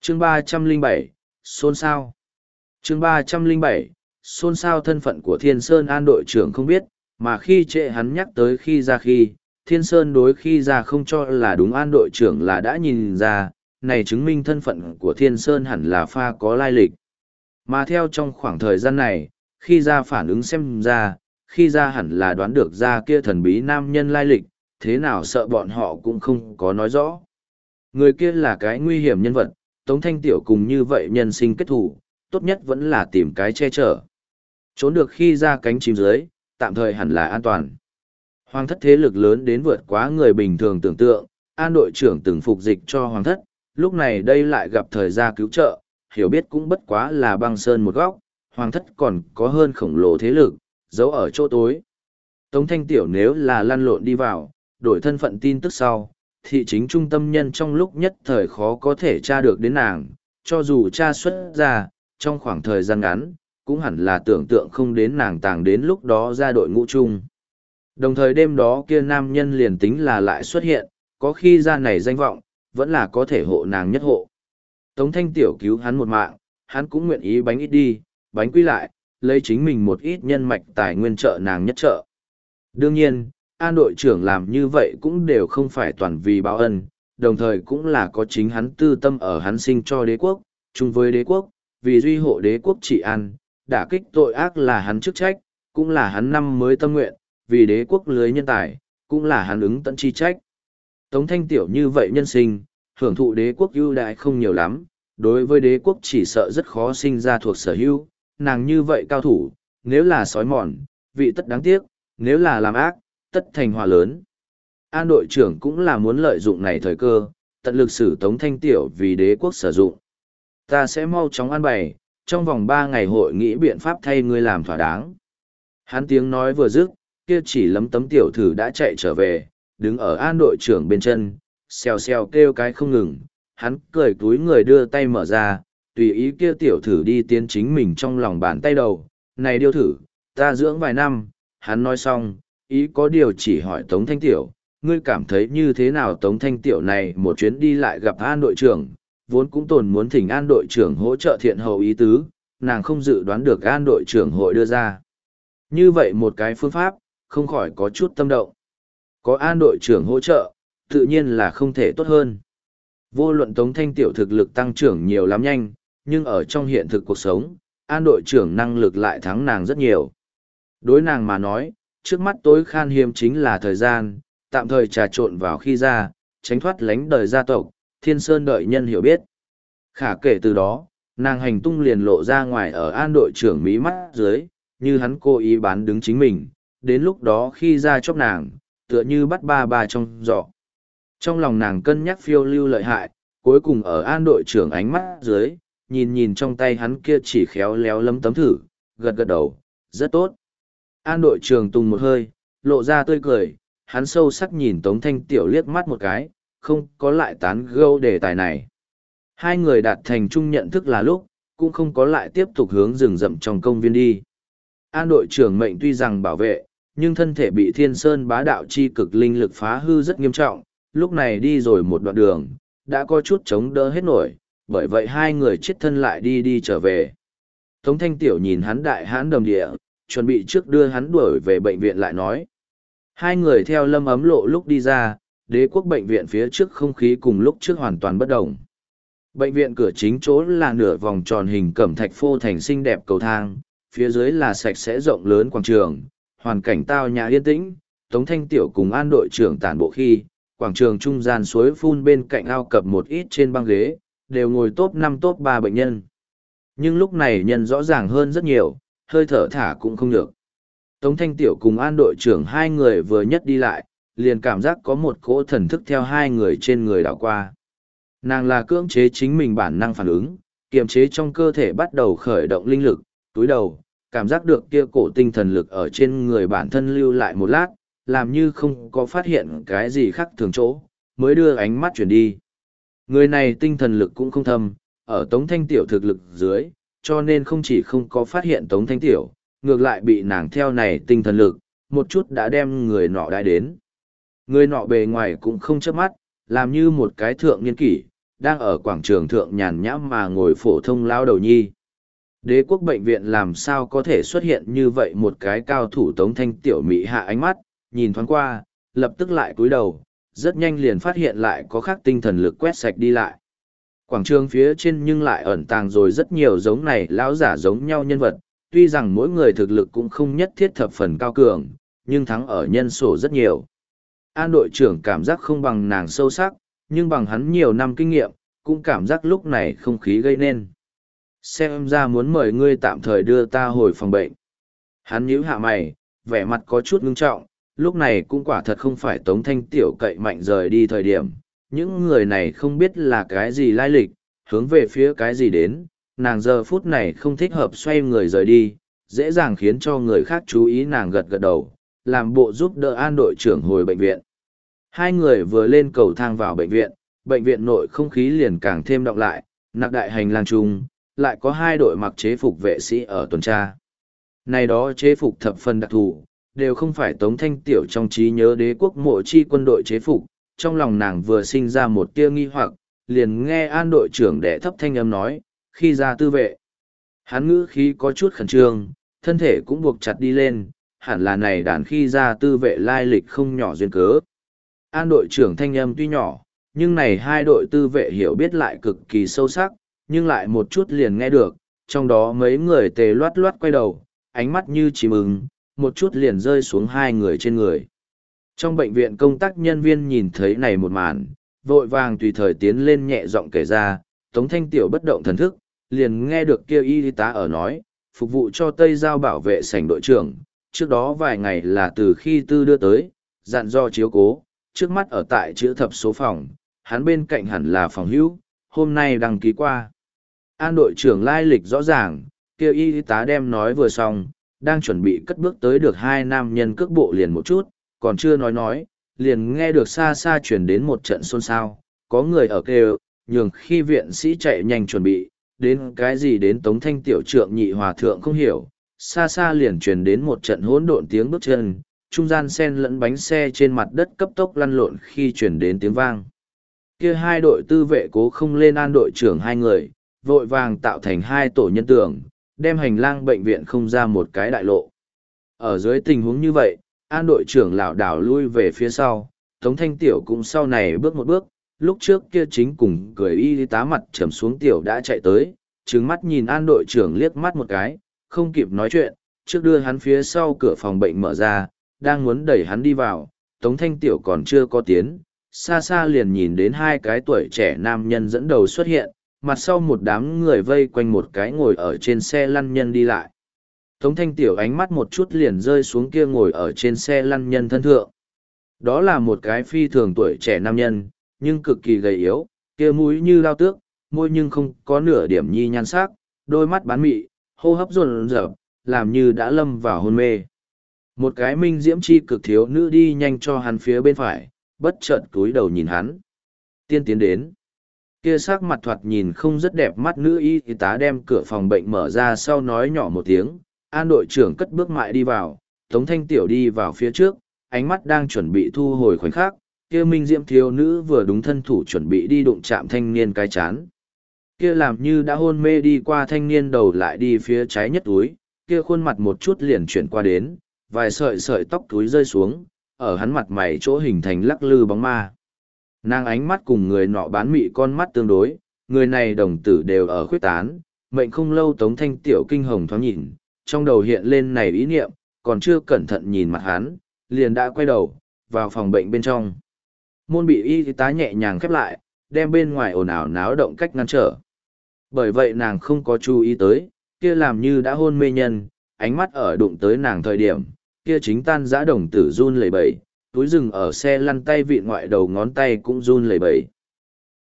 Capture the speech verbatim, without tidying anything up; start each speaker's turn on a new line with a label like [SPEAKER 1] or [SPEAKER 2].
[SPEAKER 1] chương ba trăm lẻ bảy, xôn xao. chương ba trăm lẻ bảy, xôn xao. Thân phận của Thiên Sơn An đội trưởng không biết, mà khi trệ hắn nhắc tới khi ra khi, Thiên Sơn đối khi ra không cho là đúng. An đội trưởng là đã nhìn ra, này chứng minh thân phận của Thiên Sơn hẳn là pha có lai lịch. Mà theo trong khoảng thời gian này, khi ra phản ứng xem ra, khi ra hẳn là đoán được ra kia thần bí nam nhân lai lịch, thế nào sợ bọn họ cũng không có nói rõ. Người kia là cái nguy hiểm nhân vật, Tống Thanh Tiểu cùng như vậy nhân sinh kết thủ, tốt nhất vẫn là tìm cái che chở. Trốn được khi ra cánh chim dưới, tạm thời hẳn là an toàn. Hoàng thất thế lực lớn đến vượt quá người bình thường tưởng tượng, An đội trưởng từng phục dịch cho hoàng thất, lúc này đây lại gặp thời gian cứu trợ, hiểu biết cũng bất quá là băng sơn một góc, hoàng thất còn có hơn khổng lồ thế lực, giấu ở chỗ tối. Tống Thanh Tiểu nếu là lăn lộn đi vào, đổi thân phận tin tức sau, thì chính trung tâm nhân trong lúc nhất thời khó có thể tra được đến nàng, cho dù tra xuất ra, trong khoảng thời gian ngắn, cũng hẳn là tưởng tượng không đến nàng tàng đến lúc đó ra đội ngũ chung. Đồng thời đêm đó kia nam nhân liền tính là lại xuất hiện, có khi ra này danh vọng, vẫn là có thể hộ nàng nhất hộ. Tống Thanh Tiểu cứu hắn một mạng, hắn cũng nguyện ý bánh ít đi, bánh quy lại, lấy chính mình một ít nhân mạch tài nguyên trợ nàng nhất trợ. Đương nhiên, An đội trưởng làm như vậy cũng đều không phải toàn vì báo ân, đồng thời cũng là có chính hắn tư tâm ở hắn sinh cho đế quốc, chung với đế quốc, vì duy hộ đế quốc trị an, đả kích tội ác là hắn chức trách, cũng là hắn năm mới tâm nguyện, vì đế quốc lưới nhân tài, cũng là hắn ứng tận chi trách. Tống Thanh Tiểu như vậy nhân sinh, hưởng thụ đế quốc ưu đại không nhiều lắm, đối với đế quốc chỉ sợ rất khó sinh ra thuộc sở hữu, nàng như vậy cao thủ, nếu là sói mòn, vị tất đáng tiếc, nếu là làm ác, tất thành hòa lớn. An đội trưởng cũng là muốn lợi dụng này thời cơ, tận lực sử Tống Thanh Tiểu vì đế quốc sử dụng. Ta sẽ mau chóng an bày, trong vòng ba ngày hội nghĩ biện pháp thay ngươi làm thỏa đáng. Hắn tiếng nói vừa dứt, kia chỉ lấm tấm tiểu thử đã chạy trở về, đứng ở An đội trưởng bên chân, xèo xèo kêu cái không ngừng, hắn cười túi người đưa tay mở ra, tùy ý kia tiểu thử đi tiến chính mình trong lòng bàn tay đầu, này điêu thử, ta dưỡng vài năm, hắn nói xong, ý có điều chỉ hỏi Tống Thanh Tiểu, ngươi cảm thấy như thế nào? Tống Thanh Tiểu này một chuyến đi lại gặp An đội trưởng, vốn cũng tồn muốn thỉnh An đội trưởng hỗ trợ thiện hậu ý tứ, nàng không dự đoán được An đội trưởng hội đưa ra. Như vậy một cái phương pháp, không khỏi có chút tâm động. Có An đội trưởng hỗ trợ, tự nhiên là không thể tốt hơn. Vô luận Tống Thanh Tiểu thực lực tăng trưởng nhiều lắm nhanh, nhưng ở trong hiện thực cuộc sống, An đội trưởng năng lực lại thắng nàng rất nhiều. Đối nàng mà nói, trước mắt tối khan hiếm chính là thời gian, tạm thời trà trộn vào khi ra, tránh thoát lánh đời gia tộc, Thiên Sơn đợi nhân hiểu biết. Khả kể từ đó, nàng hành tung liền lộ ra ngoài ở An đội trưởng mí mắt dưới, như hắn cố ý bán đứng chính mình, đến lúc đó khi ra chóc nàng, tựa như bắt ba ba trong giỏ. Trong lòng nàng cân nhắc phiêu lưu lợi hại, cuối cùng ở An đội trưởng ánh mắt dưới, nhìn nhìn trong tay hắn kia chỉ khéo léo lấm tấm thử, gật gật đầu, rất tốt. An đội trưởng tùng một hơi, lộ ra tươi cười, hắn sâu sắc nhìn Tống Thanh Tiểu liếc mắt một cái, không có lại tán gẫu đề tài này. Hai người đạt thành chung nhận thức là lúc, cũng không có lại tiếp tục hướng rừng rậm trong công viên đi. An đội trưởng mệnh tuy rằng bảo vệ, nhưng thân thể bị Thiên Sơn bá đạo chi cực linh lực phá hư rất nghiêm trọng, lúc này đi rồi một đoạn đường, đã có chút chống đỡ hết nổi, bởi vậy hai người chết thân lại đi đi trở về. Tống Thanh Tiểu nhìn hắn đại hãn đầm địa, chuẩn bị trước đưa hắn đuổi về bệnh viện lại nói. Hai người theo Lâm Ấm Lộ lúc đi ra, đế quốc bệnh viện phía trước không khí cùng lúc trước hoàn toàn bất động. Bệnh viện cửa chính chỗ là nửa vòng tròn hình cẩm thạch phô thành xinh đẹp cầu thang, phía dưới là sạch sẽ rộng lớn quảng trường, hoàn cảnh tao nhã yên tĩnh. Tống Thanh Tiểu cùng An đội trưởng tản bộ khi, quảng trường trung gian suối phun bên cạnh ao cập một ít trên băng ghế, đều ngồi top năm top ba bệnh nhân. Nhưng lúc này nhân rõ ràng hơn rất nhiều, hơi thở thả cũng không được. Tống Thanh Tiểu cùng An đội trưởng hai người vừa nhất đi lại, liền cảm giác có một cỗ thần thức theo hai người trên người đảo qua. Nàng là cưỡng chế chính mình bản năng phản ứng, kiềm chế trong cơ thể bắt đầu khởi động linh lực, túi đầu, cảm giác được kia cổ tinh thần lực ở trên người bản thân lưu lại một lát, làm như không có phát hiện cái gì khác thường chỗ, mới đưa ánh mắt chuyển đi. Người này tinh thần lực cũng không thâm, ở Tống Thanh Tiểu thực lực dưới, cho nên không chỉ không có phát hiện Tống Thanh Tiểu, ngược lại bị nàng theo này tinh thần lực, một chút đã đem người nọ đãi đến. Người nọ bề ngoài cũng không chớp mắt, làm như một cái thượng niên kỷ, đang ở quảng trường thượng nhàn nhã mà ngồi phổ thông lao đầu nhi. Đế quốc bệnh viện làm sao có thể xuất hiện như vậy một cái cao thủ Tống Thanh Tiểu Mỹ hạ ánh mắt, nhìn thoáng qua, lập tức lại cúi đầu, rất nhanh liền phát hiện lại có khác tinh thần lực quét sạch đi lại. Quảng trường phía trên nhưng lại ẩn tàng rồi rất nhiều giống này lão giả giống nhau nhân vật, tuy rằng mỗi người thực lực cũng không nhất thiết thập phần cao cường, nhưng thắng ở nhân số rất nhiều. An đội trưởng cảm giác không bằng nàng sâu sắc, nhưng bằng hắn nhiều năm kinh nghiệm, cũng cảm giác lúc này không khí gây nên. Xem ra muốn mời ngươi tạm thời đưa ta hồi phòng bệnh. Hắn nhíu hạ mày, vẻ mặt có chút ngưng trọng, lúc này cũng quả thật không phải Tống Thanh Tiểu cậy mạnh rời đi thời điểm. Những người này không biết là cái gì lai lịch, hướng về phía cái gì đến, nàng giờ phút này không thích hợp xoay người rời đi, dễ dàng khiến cho người khác chú ý nàng gật gật đầu, làm bộ giúp đỡ An đội trưởng hồi bệnh viện. Hai người vừa lên cầu thang vào bệnh viện, bệnh viện nội không khí liền càng thêm đọng lại, nặc đại hành lang chung, lại có hai đội mặc chế phục vệ sĩ ở tuần tra. Này đó chế phục thập phần đặc thù, đều không phải Tống Thanh Tiểu trong trí nhớ đế quốc mộ chi quân đội chế phục, trong lòng nàng vừa sinh ra một tia nghi hoặc, liền nghe An đội trưởng đệ thấp thanh âm nói, khi ra tư vệ. Hắn ngữ khí có chút khẩn trương, thân thể cũng buộc chặt đi lên, hẳn là này đàn khi ra tư vệ lai lịch không nhỏ duyên cớ. An đội trưởng thanh âm tuy nhỏ, nhưng này hai đội tư vệ hiểu biết lại cực kỳ sâu sắc, nhưng lại một chút liền nghe được, trong đó mấy người tề loát loát quay đầu, ánh mắt như chìm ưng, một chút liền rơi xuống hai người trên người. Trong bệnh viện công tác nhân viên nhìn thấy này một màn, vội vàng tùy thời tiến lên nhẹ giọng kể ra, Tống Thanh Tiểu bất động thần thức, liền nghe được kêu y tá ở nói, phục vụ cho Tây Giao bảo vệ sảnh đội trưởng, trước đó vài ngày là từ khi tư đưa tới, dặn do chiếu cố, trước mắt ở tại chữ thập số phòng, hắn bên cạnh hẳn là phòng hữu, hôm nay đăng ký qua. An đội trưởng lai lịch rõ ràng, kêu y tá đem nói vừa xong, đang chuẩn bị cất bước tới được hai nam nhân cước bộ liền một chút, còn chưa nói nói, liền nghe được xa xa chuyển đến một trận xôn xao, có người ở kêu, nhường khi viện sĩ chạy nhanh chuẩn bị, đến cái gì đến Tống Thanh Tiểu trượng nhị hòa thượng không hiểu, xa xa liền truyền đến một trận hỗn độn tiếng bước chân, trung gian sen lẫn bánh xe trên mặt đất cấp tốc lăn lộn khi truyền đến tiếng vang. Kia hai đội tư vệ cố không lên An đội trưởng hai người, vội vàng tạo thành hai tổ nhân tường, đem hành lang bệnh viện không ra một cái đại lộ. Ở dưới tình huống như vậy, An đội trưởng lảo đảo lui về phía sau, Tống Thanh Tiểu cũng sau này bước một bước, lúc trước kia chính cùng cười y tá mặt trầm xuống Tiểu đã chạy tới, trừng mắt nhìn An đội trưởng liếc mắt một cái, không kịp nói chuyện, trước đưa hắn phía sau cửa phòng bệnh mở ra, đang muốn đẩy hắn đi vào, Tống Thanh Tiểu còn chưa có tiến, xa xa liền nhìn đến hai cái tuổi trẻ nam nhân dẫn đầu xuất hiện, mặt sau một đám người vây quanh một cái ngồi ở trên xe lăn nhân đi lại. Tống Thanh Tiểu ánh mắt một chút liền rơi xuống kia ngồi ở trên xe lăn nhân thân thượng. Đó là một cái phi thường tuổi trẻ nam nhân, nhưng cực kỳ gầy yếu, kia mũi như lao tước, môi nhưng không có nửa điểm nhi nhan sắc, đôi mắt bán mị, hô hấp run rợp, làm như đã lâm vào hôn mê. Một cái minh diễm chi cực thiếu nữ đi nhanh cho hắn phía bên phải, bất chợt cúi đầu nhìn hắn. Tiên tiến đến. Kia sắc mặt thoạt nhìn không rất đẹp mắt nữ y tá đem cửa phòng bệnh mở ra sau nói nhỏ một tiếng, An đội trưởng cất bước mại đi vào, Tống Thanh Tiểu đi vào phía trước, ánh mắt đang chuẩn bị thu hồi khoảnh khắc, kia minh diễm thiếu nữ vừa đúng thân thủ chuẩn bị đi đụng chạm thanh niên cái chán. Kia làm như đã hôn mê đi qua thanh niên đầu lại đi phía trái nhất túi, kia khuôn mặt một chút liền chuyển qua đến, vài sợi sợi tóc túi rơi xuống, ở hắn mặt mày chỗ hình thành lắc lư bóng ma. Nàng ánh mắt cùng người nọ bán mị con mắt tương đối, người này đồng tử đều ở khuyết tán, mệnh không lâu Tống Thanh Tiểu kinh hồng thoáng nhìn, trong đầu hiện lên này ý niệm, còn chưa cẩn thận nhìn mặt hắn, liền đã quay đầu, vào phòng bệnh bên trong. Môn bị y tá nhẹ nhàng khép lại, đem bên ngoài ồn ào náo động cách ngăn trở. Bởi vậy nàng không có chú ý tới, kia làm như đã hôn mê nhân, ánh mắt ở đụng tới nàng thời điểm, kia chính tan dã đồng tử run lẩy bẩy, túi rừng ở xe lăn tay vịn ngoại đầu ngón tay cũng run lẩy bẩy.